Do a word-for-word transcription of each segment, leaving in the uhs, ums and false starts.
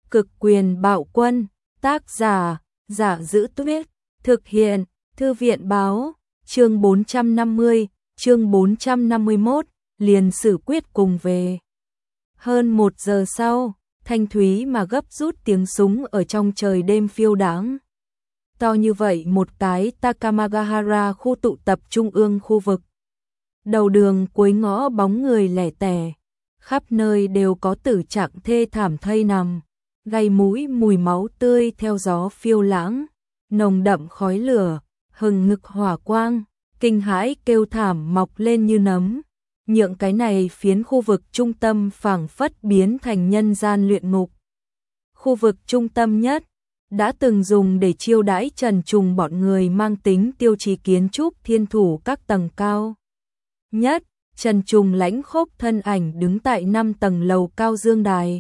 Cực quyền bạo quân, tác giả, Giả Giữ Tuyết, thực hiện, Thư viện báo, chương bốn trăm năm mươi, chương bốn trăm năm mươi mốt, liền xử quyết cùng về. Hơn một giờ sau, thanh thúy mà gấp rút tiếng súng ở trong trời đêm phiêu đãng. To như vậy một cái Takamagahara khu tụ tập trung ương khu vực. Đầu đường cuối ngõ bóng người lẻ tẻ, khắp nơi đều có tử trạng thê thảm thây nằm, gây mũi mùi máu tươi theo gió phiêu lãng, nồng đậm khói lửa, hừng ngực hỏa quang, kinh hãi kêu thảm mọc lên như nấm, nhượng cái này phiến khu vực trung tâm phảng phất biến thành nhân gian luyện ngục. Khu vực trung tâm nhất đã từng dùng để chiêu đãi Trần Trùng bọn người mang tính tiêu chí kiến trúc thiên thủ các tầng cao nhất. Trần Trùng lãnh khốc thân ảnh đứng tại năm tầng lầu cao dương đài.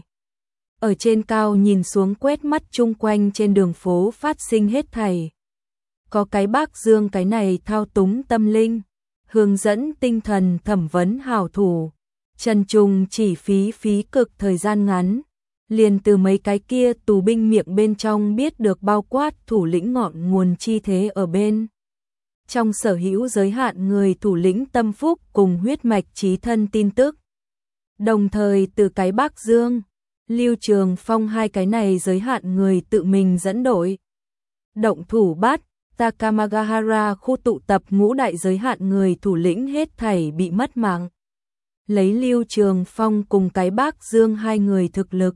Ở trên cao nhìn xuống quét mắt chung quanh trên đường phố phát sinh hết thảy. Có cái bác dương cái này thao túng tâm linh, hướng dẫn tinh thần thẩm vấn hảo thủ. Trần Trùng chỉ phí phí cực thời gian ngắn, liền từ mấy cái kia tù binh miệng bên trong biết được bao quát thủ lĩnh ngọn nguồn chi thế ở bên. Trong sở hữu giới hạn người thủ lĩnh tâm phúc cùng huyết mạch chí thân tin tức. Đồng thời từ cái bác dương, Lưu Trường Phong hai cái này giới hạn người tự mình dẫn đội. Động thủ bắt, Takamagahara khu tụ tập ngũ đại giới hạn người thủ lĩnh hết thảy bị mất mạng. Lấy Lưu Trường Phong cùng cái bác dương hai người thực lực.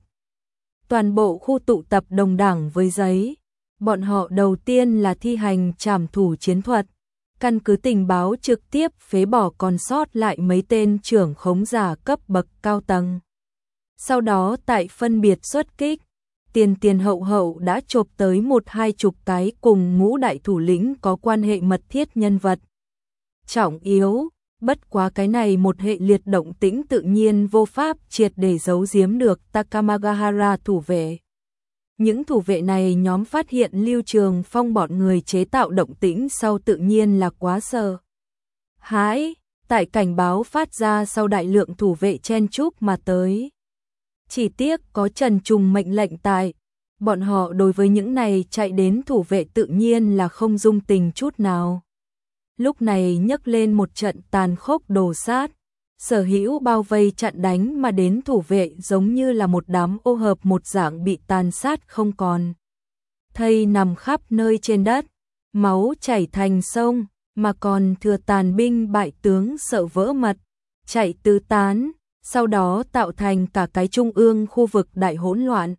Toàn bộ khu tụ tập đồng đẳng với giấy. Bọn họ đầu tiên là thi hành trảm thủ chiến thuật. Căn cứ tình báo trực tiếp phế bỏ còn sót lại mấy tên trưởng khống giả cấp bậc cao tầng. Sau đó tại phân biệt xuất kích, tiền tiền hậu hậu đã chộp tới một hai chục cái cùng ngũ đại thủ lĩnh có quan hệ mật thiết nhân vật. Trọng yếu, bất quá cái này một hệ liệt động tĩnh tự nhiên vô pháp triệt để giấu giếm được Takamagahara thủ vệ. Những thủ vệ này nhóm phát hiện Lưu Trường Phong bọn người chế tạo động tĩnh sau tự nhiên là quá sợ hãi, tại cảnh báo phát ra sau đại lượng thủ vệ chen chúc mà tới. Chỉ tiếc có Trần Trùng mệnh lệnh tại, bọn họ đối với những này chạy đến thủ vệ tự nhiên là không dung tình chút nào. Lúc này nhấc lên một trận tàn khốc đồ sát, sở hữu bao vây chặn đánh mà đến thủ vệ giống như là một đám ô hợp một dạng bị tàn sát không còn. Thây nằm khắp nơi trên đất, máu chảy thành sông, mà còn thừa tàn binh bại tướng sợ vỡ mật, chạy tứ tán, sau đó tạo thành cả cái trung ương khu vực đại hỗn loạn.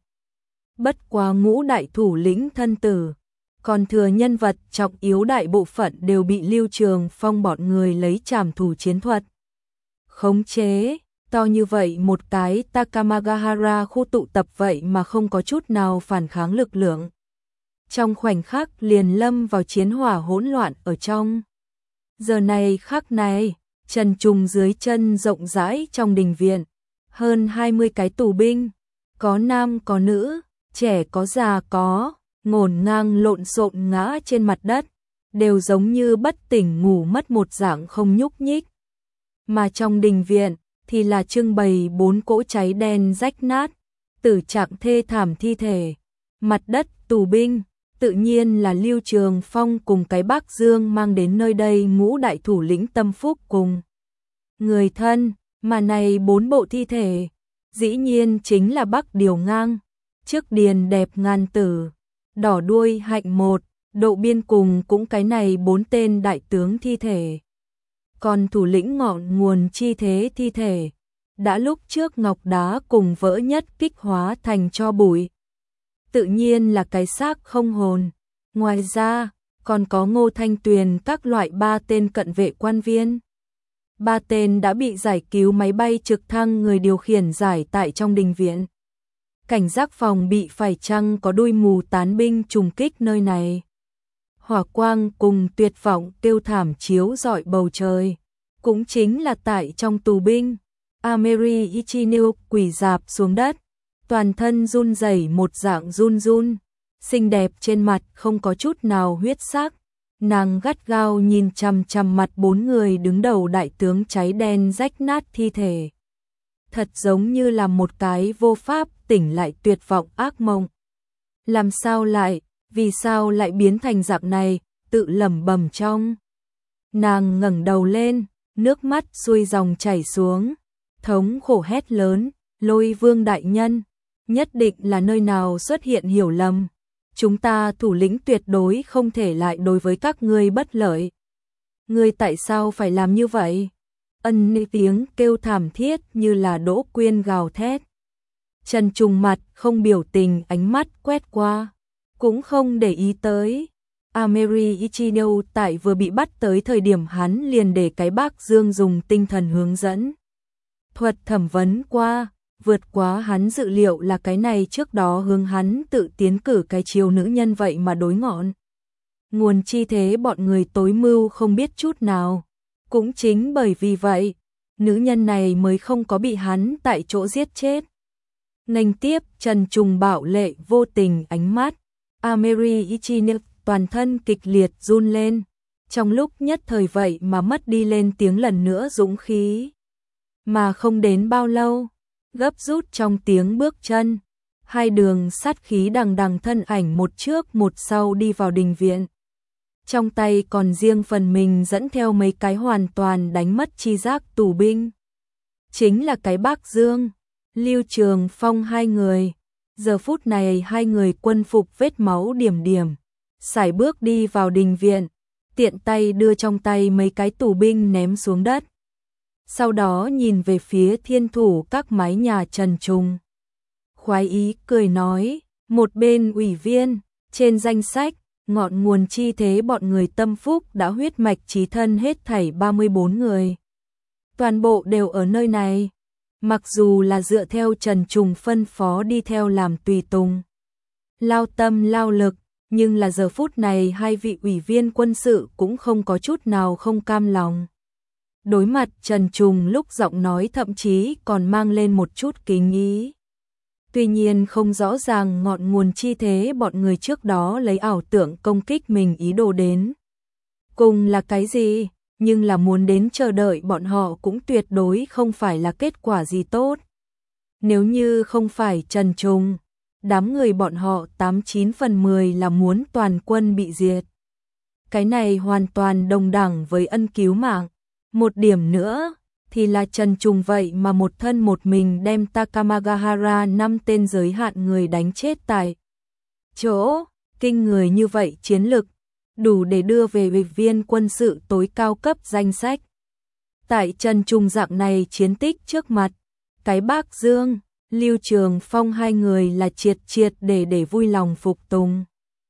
Bất quá ngũ đại thủ lĩnh thân tử, còn thừa nhân vật trọng yếu đại bộ phận đều bị Lưu Trường Phong bọn người lấy trảm thủ chiến thuật khống chế. To như vậy một cái Takamagahara khu tụ tập vậy mà không có chút nào phản kháng lực lượng. Trong khoảnh khắc liền lâm vào chiến hỏa hỗn loạn ở trong. Giờ này khắc này, Trần Trùng dưới chân rộng rãi trong đình viện, hơn hai mươi cái tù binh, có nam có nữ, trẻ có già có, ngổn ngang lộn xộn ngã trên mặt đất, đều giống như bất tỉnh ngủ mất một dạng không nhúc nhích. Mà trong đình viện thì là trưng bày bốn cỗ cháy đen rách nát, tử trạng thê thảm thi thể, mặt đất tù binh, tự nhiên là Lưu Trường Phong cùng cái bác Dương mang đến nơi đây ngũ đại thủ lĩnh tâm phúc cùng người thân, mà này bốn bộ thi thể, dĩ nhiên chính là Bắc Điều Ngang, Trước Điền Đẹp Ngàn Tử, Đỏ Đuôi Hạnh Một, Độ Biên cùng cũng cái này bốn tên đại tướng thi thể. Còn thủ lĩnh ngọn nguồn chi thế thi thể, đã lúc trước ngọc đá cùng vỡ nhất kích hóa thành tro bụi. Tự nhiên là cái xác không hồn. Ngoài ra, còn có Ngô Thanh Tuyền các loại ba tên cận vệ quan viên. Ba tên đã bị giải cứu máy bay trực thăng người điều khiển giải tại trong đình viện. Cảnh giác phòng bị phải chăng có đuôi mù tán binh trùng kích nơi này. Hỏa quang cùng tuyệt vọng kêu thảm chiếu rọi bầu trời. Cũng chính là tại trong tù binh, Ameri Ichinil quỳ dạp xuống đất, toàn thân run rẩy một dạng run run, xinh đẹp trên mặt không có chút nào huyết sắc. Nàng gắt gao nhìn chằm chằm mặt bốn người đứng đầu đại tướng cháy đen rách nát thi thể. Thật giống như là một cái vô pháp tỉnh lại tuyệt vọng ác mộng. Làm sao lại, vì sao lại biến thành dạng này, tự lẩm bẩm trong. Nàng ngẩng đầu lên, nước mắt xuôi dòng chảy xuống, thống khổ hét lớn, Lôi Vương đại nhân, nhất định là nơi nào xuất hiện hiểu lầm. Chúng ta thủ lĩnh tuyệt đối không thể lại đối với các ngươi bất lợi. Ngươi tại sao phải làm như vậy? Ân Ni tiếng kêu thảm thiết như là Đỗ Quyên gào thét. Trần Trùng mặt không biểu tình, ánh mắt quét qua, cũng không để ý tới. Ameri Ichino tại vừa bị bắt tới thời điểm hắn liền để cái bác Dương dùng tinh thần hướng dẫn thuật thẩm vấn qua, vượt quá hắn dự liệu là cái này trước đó hướng hắn tự tiến cử cái chiều nữ nhân vậy mà đối ngọn. Nguồn chi thế bọn người tối mưu không biết chút nào. Cũng chính bởi vì vậy, nữ nhân này mới không có bị hắn tại chỗ giết chết. Nghênh tiếp Trần Trùng bạo lệ vô tình ánh mắt, Ameri Ichino toàn thân kịch liệt run lên, trong lúc nhất thời vậy mà mất đi lên tiếng lần nữa dũng khí. Mà không đến bao lâu, gấp rút trong tiếng bước chân, hai đường sát khí đằng đằng thân ảnh một trước một sau đi vào đình viện. Trong tay còn riêng phần mình dẫn theo mấy cái hoàn toàn đánh mất chi giác tù binh. Chính là cái bác Dương, Lưu Trường Phong hai người. Giờ phút này hai người quân phục vết máu điểm điểm, sải bước đi vào đình viện, tiện tay đưa trong tay mấy cái tù binh ném xuống đất. Sau đó nhìn về phía thiên thủ các mái nhà Trần Trùng. Khoái ý cười nói, một bên ủy viên, trên danh sách, ngọn nguồn chi thế bọn người tâm phúc đã huyết mạch chí thân hết thảy ba mươi bốn người. Toàn bộ đều ở nơi này. Mặc dù là dựa theo Trần Trùng phân phó đi theo làm tùy tùng, lao tâm lao lực, nhưng là giờ phút này hai vị ủy viên quân sự cũng không có chút nào không cam lòng. Đối mặt Trần Trùng lúc giọng nói thậm chí còn mang lên một chút kính ý. Tuy nhiên không rõ ràng ngọn nguồn chi thế bọn người trước đó lấy ảo tưởng công kích mình ý đồ đến cùng là cái gì, nhưng là muốn đến chờ đợi bọn họ cũng tuyệt đối không phải là kết quả gì tốt. Nếu như không phải Trần Trùng, đám người bọn họ tám chín phần mười là muốn toàn quân bị diệt. Cái này hoàn toàn đồng đẳng với ân cứu mạng. Một điểm nữa thì là Trần Trùng vậy mà một thân một mình đem Takamagahara năm tên giới hạn người đánh chết tại chỗ. Kinh người như vậy chiến lực, đủ để đưa về ủy viên quân sự tối cao cấp danh sách. Tại Trần Trùng dạng này chiến tích trước mặt, cái bác Dương, Lưu Trường Phong hai người là triệt triệt để để vui lòng phục tùng.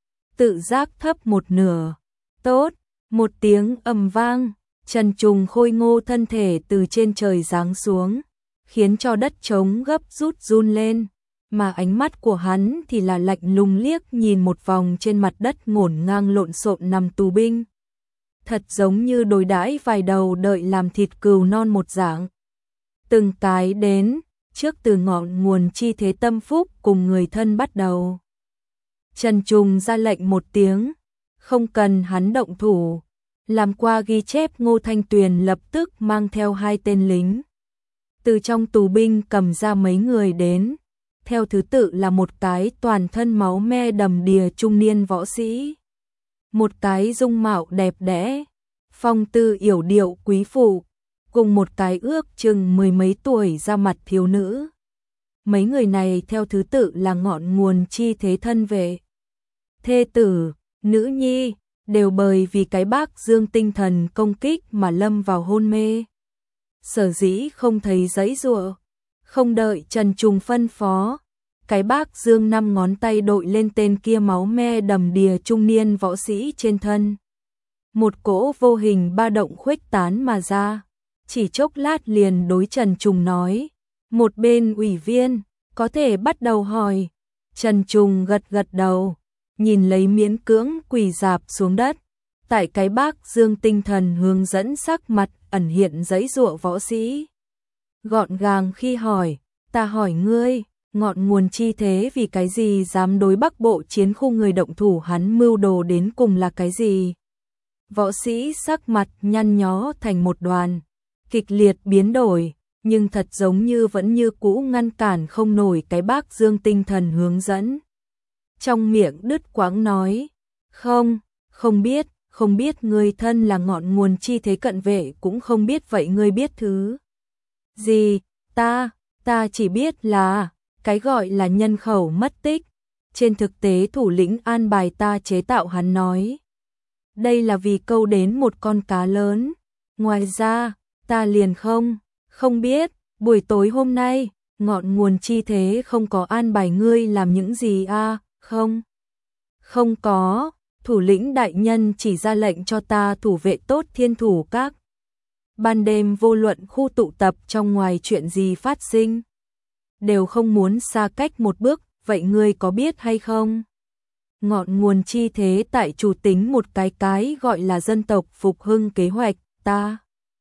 Tự giác thấp một nửa. Tốt, một tiếng ầm vang, Trần Trùng khôi ngô thân thể từ trên trời giáng xuống, khiến cho đất trống gấp rút run lên, mà ánh mắt của hắn thì là lạnh lùng liếc nhìn một vòng trên mặt đất ngổn ngang lộn xộn nằm tù binh. Thật giống như đối đãi vài đầu đợi làm thịt cừu non một dạng. Từng cái đến, trước từ ngọn nguồn chi thế tâm phúc cùng người thân bắt đầu. Trần Trùng ra lệnh một tiếng, không cần hắn động thủ. Làm qua ghi chép Ngô Thanh Tuyền lập tức mang theo hai tên lính. Từ trong tù binh cầm ra mấy người đến, theo thứ tự là một cái toàn thân máu me đầm đìa trung niên võ sĩ. Một cái dung mạo đẹp đẽ, phong tư yểu điệu quý phụ, cùng một cái ước chừng mười mấy tuổi ra mặt thiếu nữ. Mấy người này theo thứ tự là ngọn nguồn chi thế thân vệ, thê tử, nữ nhi, đều bởi vì cái bác Dương tinh thần công kích mà lâm vào hôn mê. Sở dĩ không thấy giấy giụa, không đợi Trần Trùng phân phó, cái bác Dương năm ngón tay đội lên tên kia máu me đầm đìa trung niên võ sĩ trên thân. Một cỗ vô hình ba động khuếch tán mà ra, chỉ chốc lát liền đối Trần Trùng nói, một bên ủy viên, có thể bắt đầu hỏi. Trần Trùng gật gật đầu, nhìn lấy miễn cưỡng quỳ dạp xuống đất, tại cái bác Dương tinh thần hướng dẫn sắc mặt ẩn hiện giấy giụa võ sĩ. Gọn gàng khi hỏi, ta hỏi ngươi, ngọn nguồn chi thế vì cái gì dám đối Bắc Bộ chiến khu người động thủ hắn mưu đồ đến cùng là cái gì? Võ sĩ sắc mặt nhăn nhó thành một đoàn, kịch liệt biến đổi, nhưng thật giống như vẫn như cũ ngăn cản không nổi cái bác Dương tinh thần hướng dẫn. Trong miệng đứt quãng nói, không, không biết, không biết ngươi thân là ngọn nguồn chi thế cận vệ cũng không biết vậy ngươi biết thứ gì, ta, ta chỉ biết là, cái gọi là nhân khẩu mất tích, trên thực tế thủ lĩnh an bài ta chế tạo hắn nói. Đây là vì câu đến một con cá lớn, ngoài ra, ta liền không, không biết, buổi tối hôm nay, ngọn nguồn chi thế không có an bài ngươi làm những gì à, không? Không có, thủ lĩnh đại nhân chỉ ra lệnh cho ta thủ vệ tốt thiên thủ các. Ban đêm vô luận khu tụ tập trong ngoài chuyện gì phát sinh, đều không muốn xa cách một bước, vậy ngươi có biết hay không? Ngọn nguồn chi thế tại chủ tính một cái cái gọi là dân tộc phục hưng kế hoạch, ta.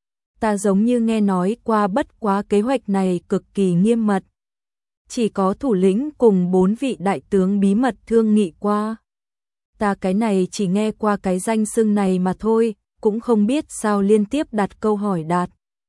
Ta giống như nghe nói qua bất quá kế hoạch này cực kỳ nghiêm mật. Chỉ có thủ lĩnh cùng bốn vị đại tướng bí mật thương nghị qua. Ta cái này chỉ nghe qua cái danh xưng này mà thôi, cũng không biết sao liên tiếp đặt câu hỏi đạt.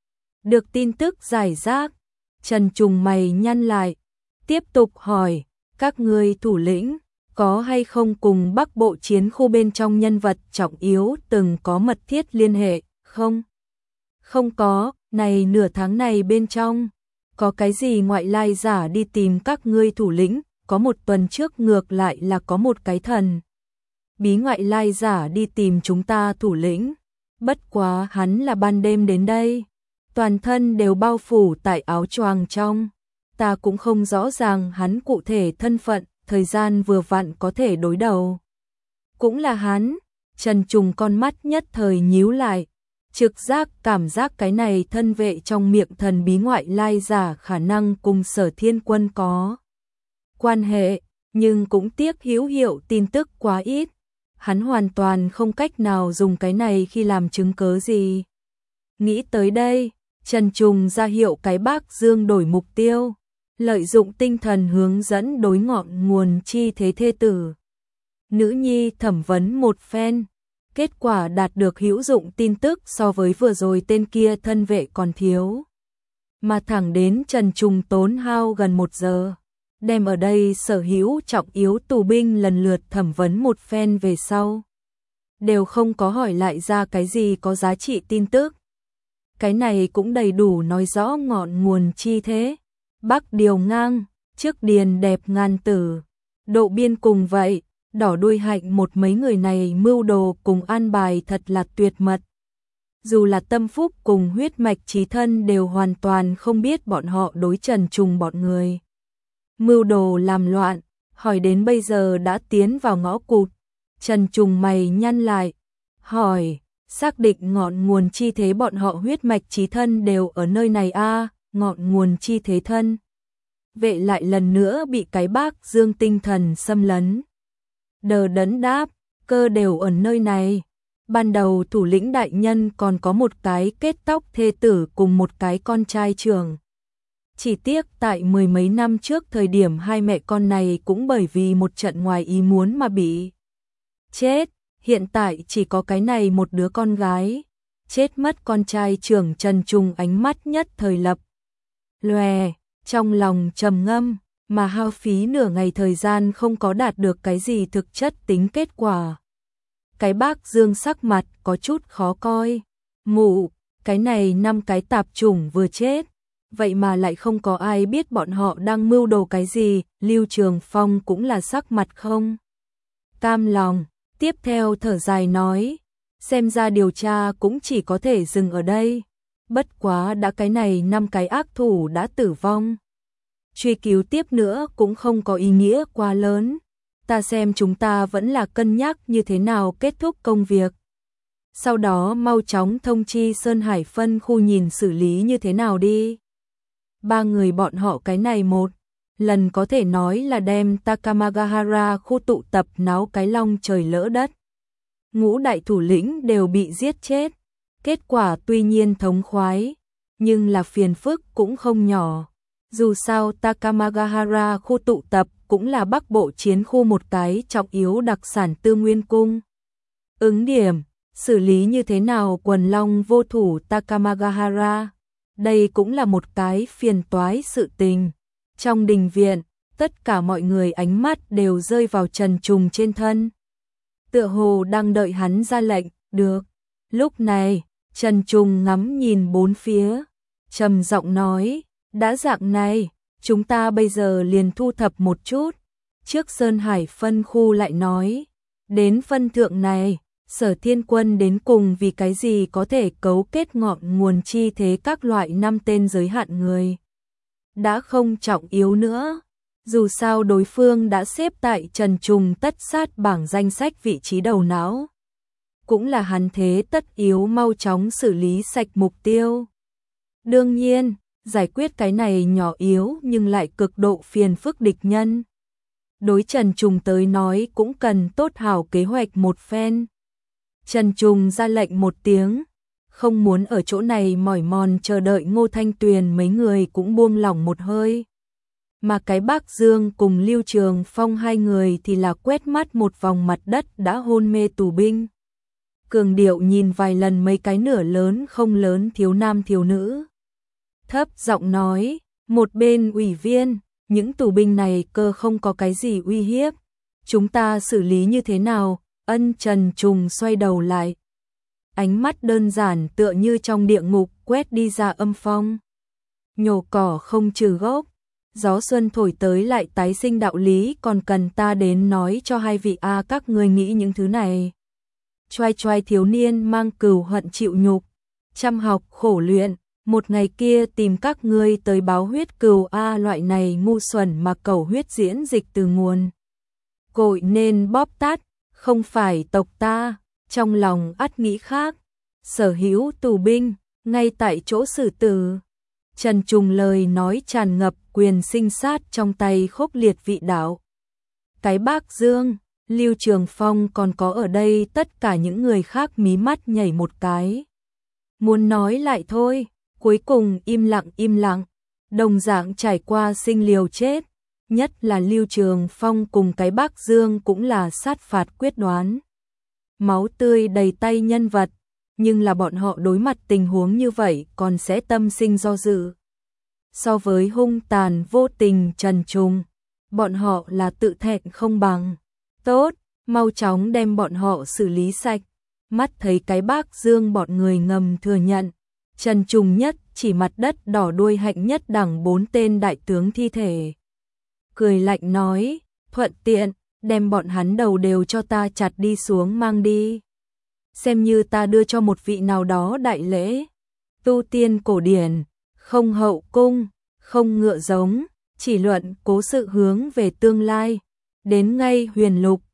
Được tin tức giải rác, Trần Trùng mày nhăn lại, tiếp tục hỏi, các ngươi thủ lĩnh, có hay không cùng Bắc Bộ chiến khu bên trong nhân vật trọng yếu từng có mật thiết liên hệ, không? Không có, này nửa tháng này bên trong, có cái gì ngoại lai giả đi tìm các ngươi thủ lĩnh, có một tuần trước ngược lại là có một cái thần. Bí ngoại lai giả đi tìm chúng ta thủ lĩnh, bất quá hắn là ban đêm đến đây, toàn thân đều bao phủ tại áo choàng trong, ta cũng không rõ ràng hắn cụ thể thân phận, thời gian vừa vặn có thể đối đầu. Cũng là hắn, Trần Trùng con mắt nhất thời nhíu lại, trực giác cảm giác cái này thân vệ trong miệng thần bí ngoại lai giả khả năng cùng Sở Thiên Quân có quan hệ, nhưng cũng tiếc hữu hiệu tin tức quá ít. Hắn hoàn toàn không cách nào dùng cái này khi làm chứng cớ gì. Nghĩ tới đây, Trần Trùng ra hiệu cái bác Dương đổi mục tiêu, lợi dụng tinh thần hướng dẫn đối ngọn nguồn chi thế thê tử. Nữ nhi thẩm vấn một phen, kết quả đạt được hữu dụng tin tức so với vừa rồi tên kia thân vệ còn thiếu. Mà thẳng đến Trần Trùng tốn hao gần một giờ, đem ở đây sở hữu trọng yếu tù binh lần lượt thẩm vấn một phen về sau. Đều không có hỏi lại ra cái gì có giá trị tin tức. Cái này cũng đầy đủ nói rõ ngọn nguồn chi thế. Bắc điều ngang, trước điền đẹp ngàn tử. Độ biên cùng vậy, đỏ đuôi hạnh một mấy người này mưu đồ cùng an bài thật là tuyệt mật. Dù là tâm phúc cùng huyết mạch chí thân đều hoàn toàn không biết bọn họ đối Trần Trùng bọn người. Mưu đồ làm loạn, hỏi đến bây giờ đã tiến vào ngõ cụt. Trần Trùng mày nhăn lại, hỏi, xác định ngọn nguồn chi thế bọn họ huyết mạch chí thân đều ở nơi này a à, ngọn nguồn chi thế thân. Vệ lại lần nữa bị cái bác Dương tinh thần xâm lấn. Đờ đẫn đáp, cơ đều ở nơi này. Ban đầu thủ lĩnh đại nhân còn có một cái kết tóc thê tử cùng một cái con trai trưởng. Chỉ tiếc tại mười mấy năm trước thời điểm hai mẹ con này cũng bởi vì một trận ngoài ý muốn mà bị chết. Hiện tại chỉ có cái này một đứa con gái. Chết mất con trai trưởng Trần Trùng ánh mắt nhất thời lập lòe, trong lòng trầm ngâm, mà hao phí nửa ngày thời gian không có đạt được cái gì thực chất tính kết quả. Cái bác Dương sắc mặt có chút khó coi. Mụ, cái này năm cái tạp chủng vừa chết, vậy mà lại không có ai biết bọn họ đang mưu đồ cái gì. Lưu Trường Phong cũng là sắc mặt không cam lòng, tiếp theo thở dài nói, xem ra điều tra cũng chỉ có thể dừng ở đây. Bất quá đã cái này năm cái ác thủ đã tử vong, truy cứu tiếp nữa cũng không có ý nghĩa quá lớn. Ta xem chúng ta vẫn là cân nhắc như thế nào kết thúc công việc. Sau đó mau chóng thông chi Sơn Hải phân khu nhìn xử lý như thế nào đi. Ba người bọn họ cái này một lần có thể nói là đem Takamagahara khu tụ tập náo cái long trời lỡ đất. Ngũ đại thủ lĩnh đều bị giết chết. Kết quả tuy nhiên thống khoái, nhưng là phiền phức cũng không nhỏ. Dù sao Takamagahara khu tụ tập cũng là Bắc Bộ chiến khu một cái trọng yếu đặc sản Tư Nguyên Cung. Ứng điểm, xử lý như thế nào quần long vô thủ Takamagahara? Đây cũng là một cái phiền toái sự tình. Trong đình viện, tất cả mọi người ánh mắt đều rơi vào Trần Trùng trên thân. Tựa hồ đang đợi hắn ra lệnh, được. Lúc này, Trần Trùng ngắm nhìn bốn phía, trầm giọng nói, đã dạng này, chúng ta bây giờ liền thu thập một chút. Trước Sơn Hải phân khu lại nói, đến phân thượng này, Sở Thiên Quân đến cùng vì cái gì có thể cấu kết ngọn nguồn chi thế các loại năm tên giới hạn người. Đã không trọng yếu nữa, dù sao đối phương đã xếp tại Trần Trùng tất sát bảng danh sách vị trí đầu não. Cũng là hắn thế tất yếu mau chóng xử lý sạch mục tiêu. Đương nhiên, giải quyết cái này nhỏ yếu nhưng lại cực độ phiền phức địch nhân. Đối Trần Trùng tới nói cũng cần tốt hảo kế hoạch một phen. Trần Trùng ra lệnh một tiếng, không muốn ở chỗ này mỏi mòn chờ đợi Ngô Thanh Tuyền mấy người cũng buông lỏng một hơi. Mà cái Bác Dương cùng Lưu Trường Phong hai người thì là quét mắt một vòng mặt đất đã hôn mê tù binh. Cường điệu nhìn vài lần mấy cái nửa lớn không lớn thiếu nam thiếu nữ. Thấp giọng nói, một bên ủy viên, những tù binh này cơ không có cái gì uy hiếp. Chúng ta xử lý như thế nào? Ân Trần Trùng xoay đầu lại. Ánh mắt đơn giản tựa như trong địa ngục quét đi ra âm phong. Nhổ cỏ không trừ gốc. Gió xuân thổi tới lại tái sinh đạo lý, còn cần ta đến nói cho hai vị a các ngươi nghĩ những thứ này. Choai choai thiếu niên mang cừu hận chịu nhục, chăm học khổ luyện, một ngày kia tìm các ngươi tới báo huyết cừu a loại này ngu xuẩn mà cầu huyết diễn dịch từ nguồn cội nên bóp tát, không phải tộc ta, trong lòng ắt nghĩ khác. Sở hữu tù binh, ngay tại chỗ xử tử. Trần Trùng lời nói tràn ngập quyền sinh sát trong tay khốc liệt vị đạo. Cái Bác Dương, Lưu Trường Phong còn có ở đây, tất cả những người khác mí mắt nhảy một cái. Muốn nói lại thôi, cuối cùng im lặng im lặng, đồng dạng trải qua sinh liều chết, nhất là Lưu Trường Phong cùng cái Bác Dương cũng là sát phạt quyết đoán. Máu tươi đầy tay nhân vật, nhưng là bọn họ đối mặt tình huống như vậy còn sẽ tâm sinh do dự. So với hung tàn vô tình Trần Trùng, bọn họ là tự thẹn không bằng. Tốt, mau chóng đem bọn họ xử lý sạch. Mắt thấy cái Bác Dương bọn người ngầm thừa nhận. Trần Trùng nhất chỉ mặt đất đỏ đuôi hạnh nhất đẳng bốn tên đại tướng thi thể. Cười lạnh nói, thuận tiện, đem bọn hắn đầu đều cho ta chặt đi xuống mang đi. Xem như ta đưa cho một vị nào đó đại lễ. Tu tiên cổ điển, không hậu cung, không ngựa giống, chỉ luận cố sự hướng về tương lai. Đến ngay huyền lục,